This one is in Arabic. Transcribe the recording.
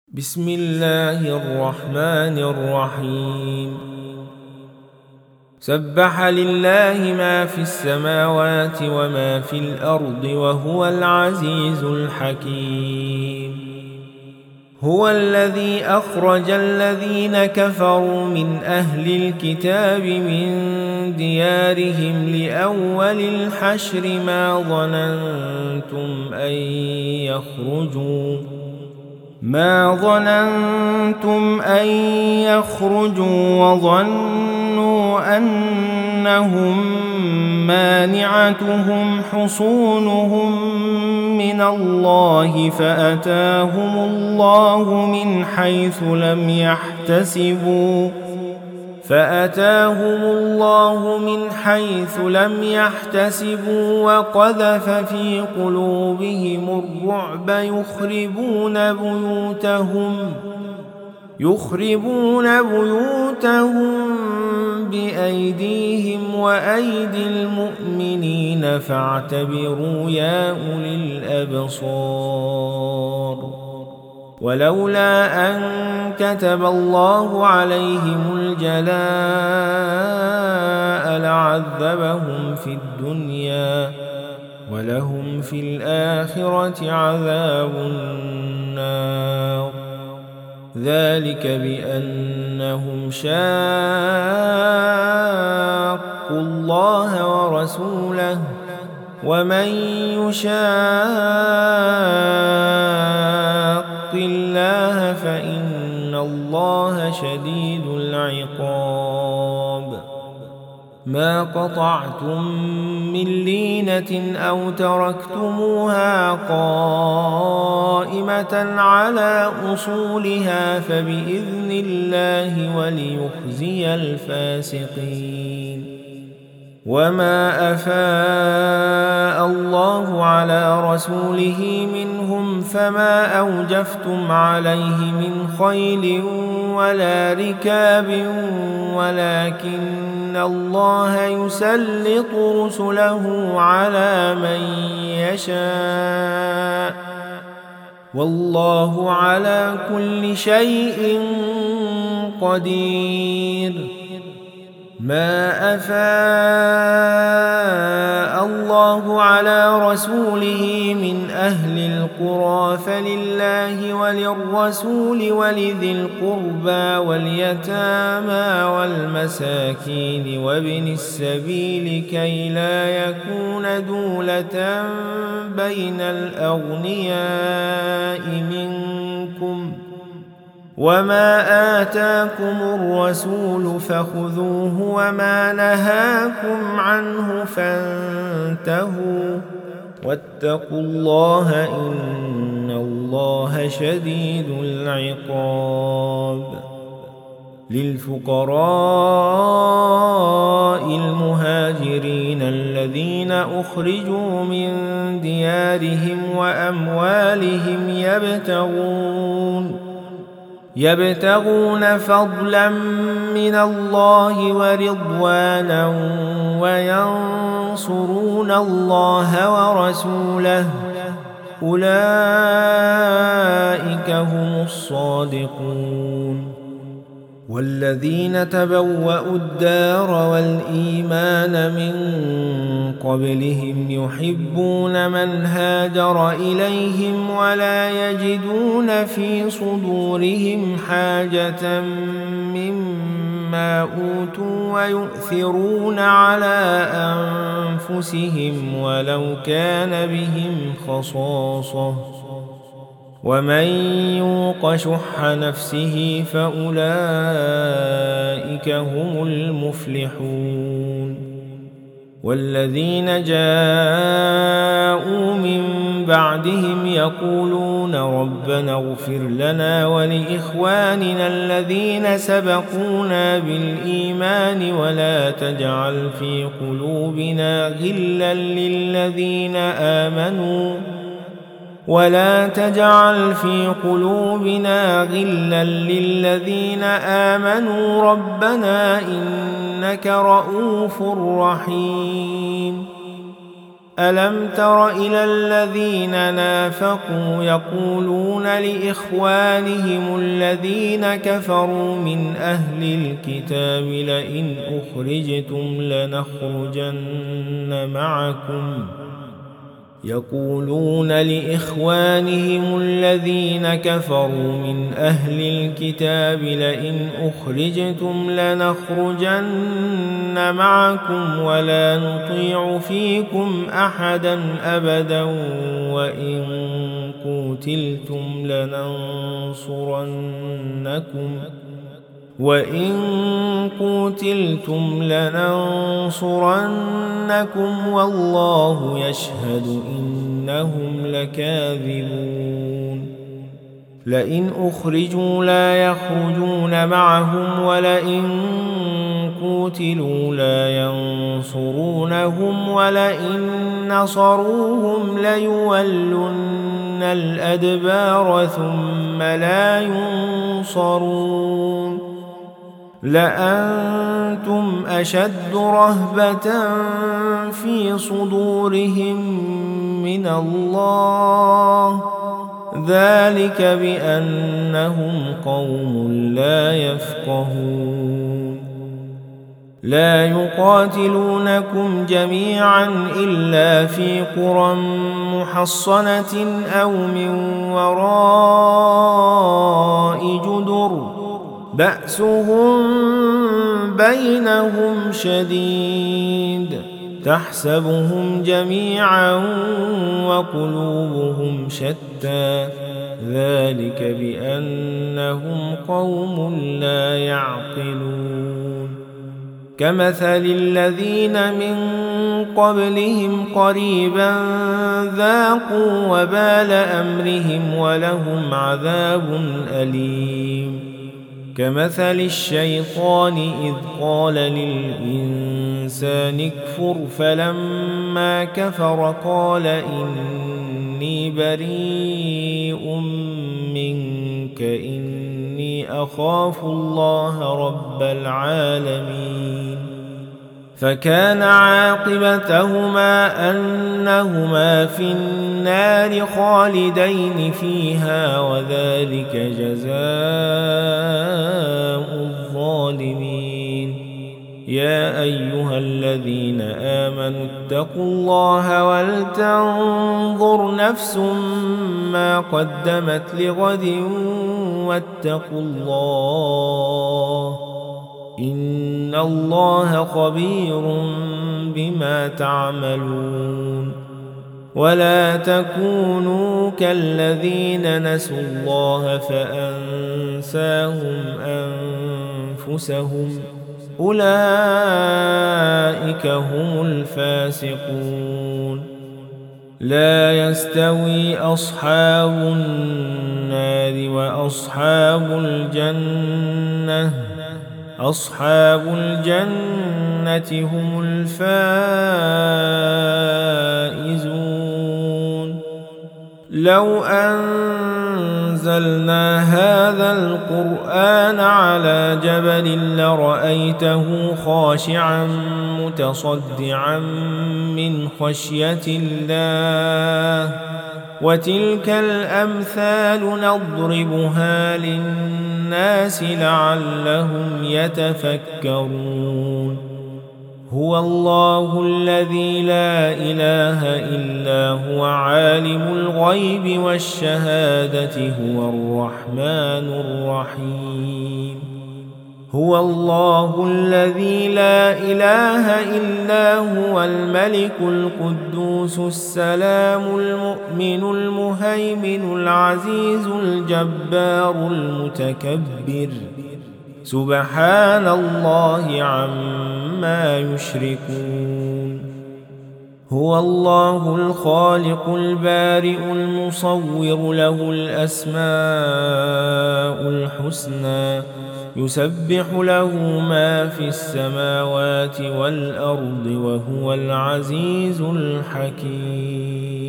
بسم الله الرحمن الرحيم. سبح لله ما في السماوات وما في الأرض وهو العزيز الحكيم. هو الذي أخرج الذين كفروا من أهل الكتاب من ديارهم لأول الحشر ما ظننتم أن يخرجوا وظنوا أنهم مانعتهم حصونهم من الله فأتاهم الله من حيث لم يحتسبوا وقذف في قلوبهم الرعب يخربون بيوتهم بأيديهم وأيدي المؤمنين فاعتبروا يا أولي الأبصار. ولولا أن كتب الله عليهم الجلاء لعذبهم في الدنيا ولهم في الآخرة عذاب النار. ذلك بأنهم شاقوا الله ورسوله ومن يشاق الله فإن الله شديد العقاب. ما قطعتم من لينة أو تركتموها قائمة على أصولها فبإذن الله وليخزي الفاسقين. وما أفاء الله على رسوله منهم فما أوجفتم عليه من خيل ولا ركاب ولكن الله يسلط رسله على من يشاء والله على كل شيء قدير. ما أفاء الله على رسوله من أهل القرى فلله وللرسول ولذي القربى واليتامى والمساكين وابن السبيل كي لا يكون دولة بين الأغنياء منكم. وما آتاكم الرسول فخذوه وما نهاكم عنه فانتهوا واتقوا الله إن الله شديد العقاب. للفقراء المهاجرين الذين أخرجوا من ديارهم وأموالهم يبتغون فضلا من الله ورضوانا وينصرون الله ورسوله أولئك هم الصادقون. والذين تبوأوا الدار والإيمان من قبلهم يحبون من هاجر إليهم ولا يجدون في صدورهم حاجة مما أوتوا ويؤثرون على أنفسهم ولو كان بهم خصاصة ومن يوق شح نفسه فأولئك هم المفلحون. والذين جاءوا من بعدهم يقولون ربنا اغفر لنا ولإخواننا الذين سبقونا بالإيمان ولا تجعل في قلوبنا غلا للذين آمنوا ربنا إنك رؤوف رحيم. ألم تر إلى الذين نافقوا يقولون لإخوانهم الذين كفروا من أهل الكتاب لئن أخرجتم لنخرجن معكم يقولون لإخوانهم الذين كفروا من أهل الكتاب لئن أخرجتم لنخرجن معكم ولا نطيع فيكم أحدا أبدا وإن قوتلتم لننصرنكم والله يشهد إنهم لكاذبون لئن أخرجوا لا يخرجون معهم ولئن قوتلوا لا ينصرونهم ولئن نصروهم ليولن الأدبار ثم لا ينصرون لأنتم أشد رهبة في صدورهم من الله ذلك بأنهم قوم لا يفقهون لا يقاتلونكم جميعا إلا في قرى محصنة أو من وراء جدر بأسهم بينهم شديد تحسبهم جميعا وقلوبهم شتى ذلك بأنهم قوم لا يعقلون كمثل الذين من قبلهم قريبا ذاقوا وبال أمرهم ولهم عذاب أليم كمثل الشيطان إذ قال للإنسان اكفر فلما كفر قال إني بريء منك إني أخاف الله رب العالمين فكان عاقبتهما أنهما في النار خالدين فيها وذلك جزاء الظالمين يا أيها الذين آمنوا اتقوا الله ولتنظر نفس ما قدمت لغد واتقوا الله إن الله خبير بما تعملون ولا تكونوا كالذين نسوا الله فأنساهم أنفسهم أولئك هم الفاسقون لا يستوي أصحاب النار وأصحاب الجنة أصحاب الجنة هم الفائزون لو أنزلنا هذا القرآن على جبل لرأيته خاشعا متصدعا من خشية الله وتلك الأمثال نضربها للناس لعلهم يتفكرون هو الله الذي لا إله إلا هو عالم الغيب والشهادة هو الرحمن الرحيم هو الله الذي لا إله إلا هو الملك القدوس السلام المؤمن المهيمن العزيز الجبار المتكبر سبحان الله عما يشركون هو الله الخالق البارئ المصور له الأسماء الحسنى يسبح له ما في السماوات والأرض وهو العزيز الحكيم